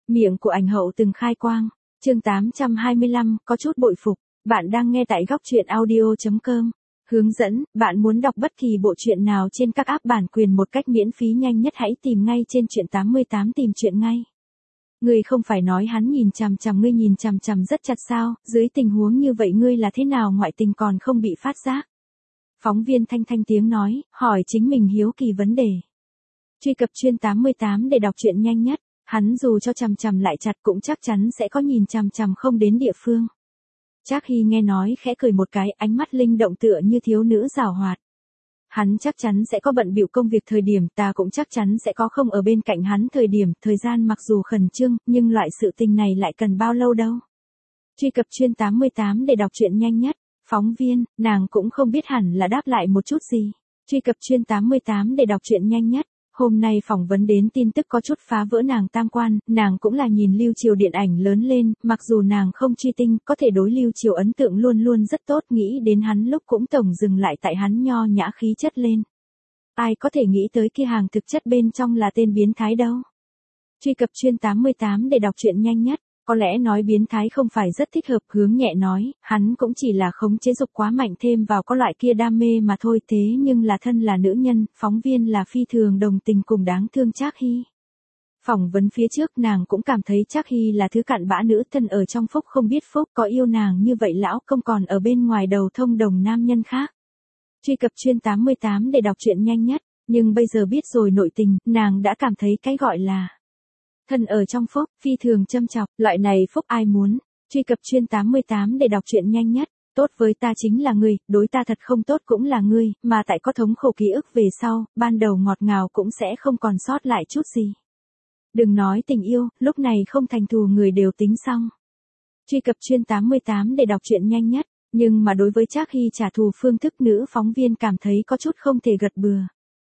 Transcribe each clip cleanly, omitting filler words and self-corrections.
Miệng của ảnh hậu từng khai quang. Chương 825, có chút bội phục. Bạn đang nghe tại góc truyện audio.com. Hướng dẫn, bạn muốn đọc bất kỳ bộ truyện nào trên các app bản quyền một cách miễn phí nhanh nhất hãy tìm ngay trên truyện 88 tìm truyện ngay. Ngươi không phải nói hắn nhìn chằm chằm ngươi nhìn chằm chằm rất chặt sao, dưới tình huống như vậy ngươi là thế nào ngoại tình còn không bị phát giác? Phóng viên thanh thanh tiếng nói, hỏi chính mình hiếu kỳ vấn đề. Truy cập truyện 88 để đọc truyện nhanh nhất, hắn dù cho chằm chằm lại chặt cũng chắc chắn sẽ có nhìn chằm chằm không đến địa phương. Trác Hy nghe nói khẽ cười một cái, ánh mắt linh động tựa như thiếu nữ giảo hoạt. Hắn chắc chắn sẽ có bận bịu công việc thời điểm, ta cũng chắc chắn sẽ có không ở bên cạnh hắn thời điểm, thời gian mặc dù khẩn trương, nhưng loại sự tình này lại cần bao lâu đâu. Truy cập truyện 88 để đọc truyện nhanh nhất, phóng viên, nàng cũng không biết hẳn là đáp lại một chút gì. Truy cập truyện 88 để đọc truyện nhanh nhất. Hôm nay phỏng vấn đến tin tức có chút phá vỡ nàng tam quan, nàng cũng là nhìn Lưu Triều điện ảnh lớn lên, mặc dù nàng không truy tinh, có thể đối Lưu Triều ấn tượng luôn luôn rất tốt, nghĩ đến hắn lúc cũng tổng dừng lại tại hắn nho nhã khí chất lên. Ai có thể nghĩ tới kia hàng thực chất bên trong là tên biến thái đâu. Truy cập truyện 88 để đọc truyện nhanh nhất. Có lẽ nói biến thái không phải rất thích hợp, Hướng Nhẹ nói, hắn cũng chỉ là khống chế dục quá mạnh thêm vào có loại kia đam mê mà thôi, thế nhưng là thân là nữ nhân, phóng viên là phi thường đồng tình cùng đáng thương Trác Hy. Phỏng vấn phía trước nàng cũng cảm thấy Trác Hy là thứ cặn bã nữ thân ở trong phúc không biết phúc, có yêu nàng như vậy lão công còn ở bên ngoài đầu thông đồng nam nhân khác. Truy cập truyện 88 để đọc truyện nhanh nhất, nhưng bây giờ biết rồi nội tình, nàng đã cảm thấy cái gọi là thân ở trong phúc, phi thường châm chọc, loại này phúc ai muốn. Truy cập truyện 88 để đọc truyện nhanh nhất, tốt với ta chính là ngươi, đối ta thật không tốt cũng là ngươi, mà tại có thống khổ ký ức về sau, ban đầu ngọt ngào cũng sẽ không còn sót lại chút gì. Đừng nói tình yêu, lúc này không thành thù người đều tính xong. Truy cập truyện 88 để đọc truyện nhanh nhất, nhưng mà đối với Trác Hy trả thù phương thức nữ phóng viên cảm thấy có chút không thể gật bừa.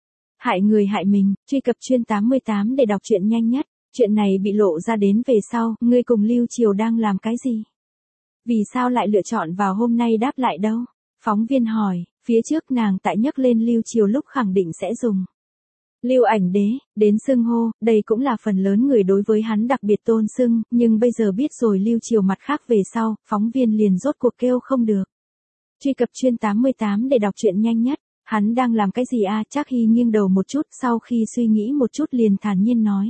Hại người hại mình, truy cập truyện 88 để đọc truyện nhanh nhất. Chuyện này bị lộ ra đến về sau, ngươi cùng Lưu Triều đang làm cái gì? Vì sao lại lựa chọn vào hôm nay đáp lại đâu? Phóng viên hỏi, phía trước nàng tại nhắc lên Lưu Triều lúc khẳng định sẽ dùng Lưu Ảnh Đế, đến xưng hô, đây cũng là phần lớn người đối với hắn đặc biệt tôn xưng, nhưng bây giờ biết rồi Lưu Triều mặt khác về sau, phóng viên liền rốt cuộc kêu không được. Truy cập truyện 88 để đọc truyện nhanh nhất, hắn đang làm cái gì a? Trác Hy nghiêng đầu một chút, sau khi suy nghĩ một chút liền thản nhiên nói.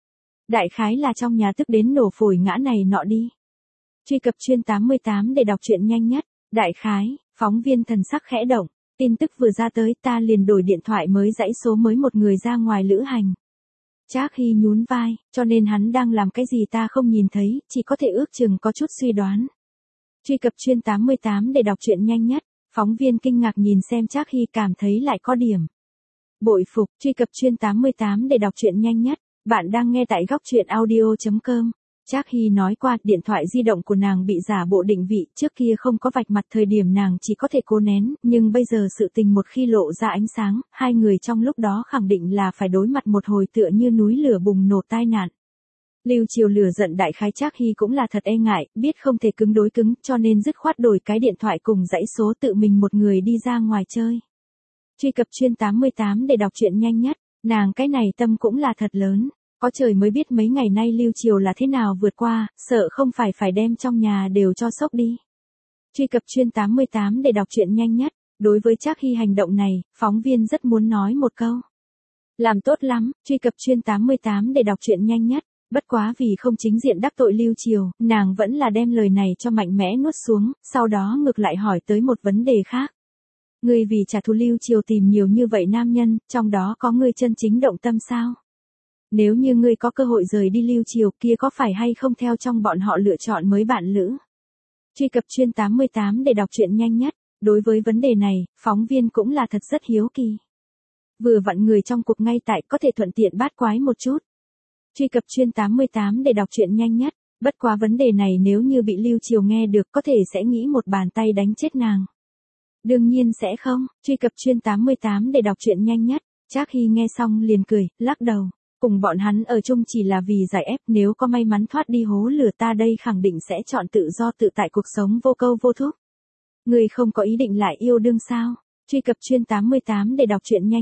Đại khái là trong nhà tức đến nổ phổi ngã này nọ đi. Truy cập truyện 88 để đọc truyện nhanh nhất, đại khái, phóng viên thần sắc khẽ động, tin tức vừa ra tới ta liền đổi điện thoại mới dãy số mới một người ra ngoài lữ hành. Trác Hy nhún vai, cho nên hắn đang làm cái gì ta không nhìn thấy, chỉ có thể ước chừng có chút suy đoán. Truy cập truyện 88 để đọc truyện nhanh nhất, phóng viên kinh ngạc nhìn xem Trác Hy cảm thấy lại có điểm bội phục. Truy cập truyện 88 để đọc truyện nhanh nhất. Bạn đang nghe tại góc truyện audio.com. Trác Hy nói qua, điện thoại di động của nàng bị giả bộ định vị, trước kia không có vạch mặt thời điểm nàng chỉ có thể cố nén, nhưng bây giờ sự tình một khi lộ ra ánh sáng, hai người trong lúc đó khẳng định là phải đối mặt một hồi tựa như núi lửa bùng nổ tai nạn. Lưu Triều lửa giận đại khái Trác Hy cũng là thật e ngại, biết không thể cứng đối cứng, cho nên dứt khoát đổi cái điện thoại cùng dãy số tự mình một người đi ra ngoài chơi. Truy cập truyện 88 để đọc truyện nhanh nhất, nàng cái này tâm cũng là thật lớn. Có trời mới biết mấy ngày nay Lưu Triều là thế nào vượt qua, sợ không phải đem trong nhà đều cho sốc đi. Truy cập truyện 88 để đọc truyện nhanh nhất, đối với Trác Hy hành động này, phóng viên rất muốn nói một câu. Làm tốt lắm, truy cập truyện 88 để đọc truyện nhanh nhất, bất quá vì không chính diện đắc tội Lưu Triều, nàng vẫn là đem lời này cho mạnh mẽ nuốt xuống, sau đó ngược lại hỏi tới một vấn đề khác. Ngươi vì trả thù Lưu Triều tìm nhiều như vậy nam nhân, trong đó có ngươi chân chính động tâm sao? Nếu như ngươi có cơ hội rời đi Lưu Triều kia có phải hay không theo trong bọn họ lựa chọn mới bạn lữ? Truy cập truyện 88 để đọc truyện nhanh nhất, đối với vấn đề này, phóng viên cũng là thật rất hiếu kỳ. Vừa vặn người trong cuộc ngay tại có thể thuận tiện bát quái một chút. Truy cập truyện 88 để đọc truyện nhanh nhất, bất quá vấn đề này nếu như bị Lưu Triều nghe được có thể sẽ nghĩ một bàn tay đánh chết nàng. Đương nhiên sẽ không, truy cập truyện 88 để đọc truyện nhanh nhất, Trác Hy nghe xong liền cười, lắc đầu. Cùng bọn hắn ở chung chỉ là vì giải ép, nếu có may mắn thoát đi hố lửa ta đây khẳng định sẽ chọn tự do tự tại cuộc sống vô câu vô thúc. Người không có ý định lại yêu đương sao? Truy cập truyện 88 để đọc truyện nhanh nhất.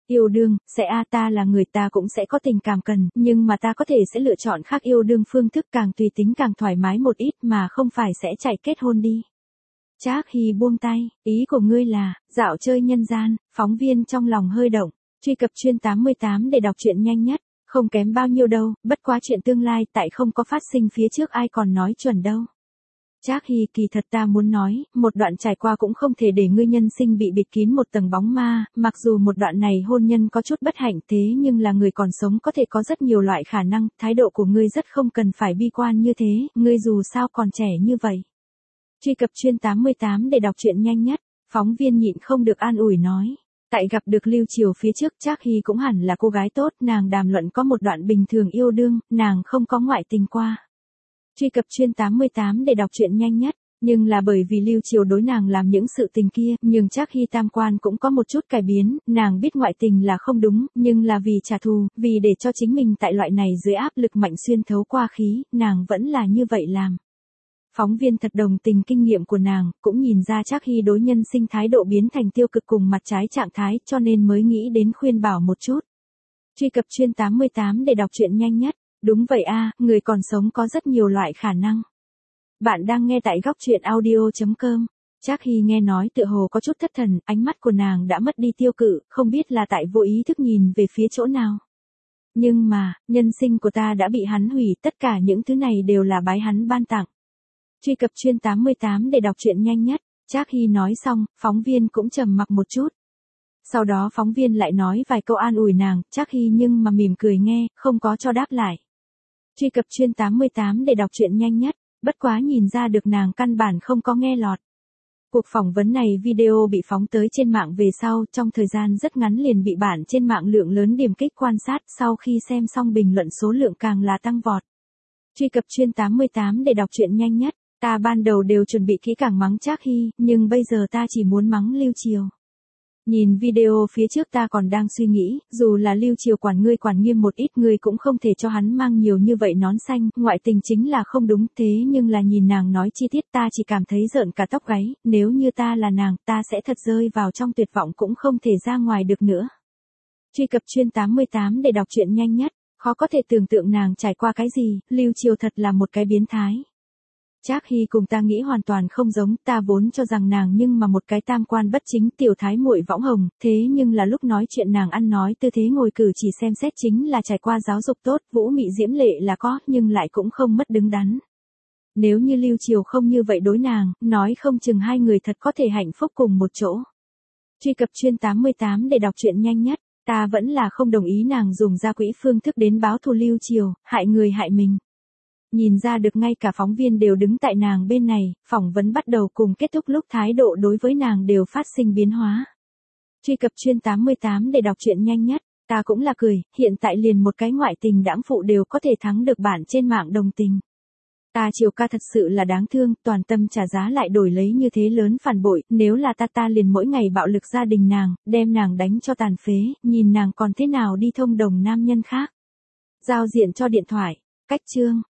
Yêu đương, ta là người ta cũng sẽ có tình cảm cần, nhưng mà ta có thể sẽ lựa chọn khác yêu đương phương thức càng tùy tính càng thoải mái một ít mà không phải sẽ chạy kết hôn đi. Trác Hy buông tay, ý của ngươi là, dạo chơi nhân gian, phóng viên trong lòng hơi động, truy cập chuyên 88 để đọc truyện nhanh nhất, không kém bao nhiêu đâu, bất quá chuyện tương lai tại không có phát sinh phía trước ai còn nói chuẩn đâu. Trác Hy kỳ thật ta muốn nói, một đoạn trải qua cũng không thể để ngươi nhân sinh bị bịt kín một tầng bóng ma, mặc dù một đoạn này hôn nhân có chút bất hạnh thế nhưng là người còn sống có thể có rất nhiều loại khả năng, thái độ của ngươi rất không cần phải bi quan như thế, ngươi dù sao còn trẻ như vậy. Truy cập chuyên 88 để đọc truyện nhanh nhất, phóng viên nhịn không được an ủi nói. Tại gặp được Lưu Triều phía trước Trác Hy cũng hẳn là cô gái tốt, nàng đàm luận có một đoạn bình thường yêu đương, nàng không có ngoại tình qua. Truy cập chuyên 88 để đọc truyện nhanh nhất, nhưng là bởi vì Lưu Triều đối nàng làm những sự tình kia, nhưng Trác Hy tam quan cũng có một chút cải biến, nàng biết ngoại tình là không đúng, nhưng là vì trả thù, vì để cho chính mình tại loại này dưới áp lực mạnh xuyên thấu qua khí, nàng vẫn là như vậy làm. Phóng viên thật đồng tình kinh nghiệm của nàng, cũng nhìn ra Trác Hy đối nhân sinh thái độ biến thành tiêu cực cùng mặt trái trạng thái cho nên mới nghĩ đến khuyên bảo một chút. Truy cập chuyên 88 để đọc truyện nhanh nhất. Đúng vậy người còn sống có rất nhiều loại khả năng. Bạn đang nghe tại góc truyện audio.com. Trác Hy nghe nói tựa hồ có chút thất thần, ánh mắt của nàng đã mất đi tiêu cự, không biết là tại vô ý thức nhìn về phía chỗ nào. Nhưng mà, nhân sinh của ta đã bị hắn hủy, tất cả những thứ này đều là bái hắn ban tặng. Truy cập chuyên 88 để đọc truyện nhanh nhất. Trác Hy nói xong, phóng viên cũng trầm mặc một chút. Sau đó phóng viên lại nói vài câu an ủi nàng, Trác Hy nhưng mà mỉm cười nghe, không có cho đáp lại. Truy cập chuyên 88 để đọc truyện nhanh nhất, bất quá nhìn ra được nàng căn bản không có nghe lọt. Cuộc phỏng vấn này video bị phóng tới trên mạng về sau, trong thời gian rất ngắn liền bị bản trên mạng lượng lớn điểm kích quan sát, sau khi xem xong bình luận số lượng càng là tăng vọt. Truy cập chuyên 88 để đọc truyện nhanh nhất, ta ban đầu đều chuẩn bị kỹ càng mắng Trác Hy, nhưng bây giờ ta chỉ muốn mắng Lưu Triều. Nhìn video phía trước ta còn đang suy nghĩ, dù là Lưu Triều quản ngươi quản nghiêm một ít ngươi cũng không thể cho hắn mang nhiều như vậy nón xanh, ngoại tình chính là không đúng thế nhưng là nhìn nàng nói chi tiết ta chỉ cảm thấy rợn cả tóc gáy, nếu như ta là nàng ta sẽ thật rơi vào trong tuyệt vọng cũng không thể ra ngoài được nữa. Truy cập chuyên 88 để đọc truyện nhanh nhất, khó có thể tưởng tượng nàng trải qua cái gì, Lưu Triều thật là một cái biến thái. Trác Hy cùng ta nghĩ hoàn toàn không giống, ta vốn cho rằng nàng nhưng mà một cái tam quan bất chính tiểu thái muội võng hồng, thế nhưng là lúc nói chuyện nàng ăn nói tư thế ngồi cử chỉ xem xét chính là trải qua giáo dục tốt, vũ mị diễm lệ là có, nhưng lại cũng không mất đứng đắn. Nếu như Lưu Triều không như vậy đối nàng, nói không chừng hai người thật có thể hạnh phúc cùng một chỗ. Truy cập chuyên 88 để đọc truyện nhanh nhất, ta vẫn là không đồng ý nàng dùng gia quỹ phương thức đến báo thù Lưu Triều, hại người hại mình. Nhìn ra được ngay cả phóng viên đều đứng tại nàng bên này, phỏng vấn bắt đầu cùng kết thúc lúc thái độ đối với nàng đều phát sinh biến hóa. Truy cập chuyên 88 để đọc truyện nhanh nhất, ta cũng là cười, hiện tại liền một cái ngoại tình đãng phụ đều có thể thắng được bản trên mạng đồng tình. Ta Triều ca thật sự là đáng thương, toàn tâm trả giá lại đổi lấy như thế lớn phản bội, nếu là ta liền mỗi ngày bạo lực gia đình nàng, đem nàng đánh cho tàn phế, nhìn nàng còn thế nào đi thông đồng nam nhân khác. Giao diện cho điện thoại, cách chương.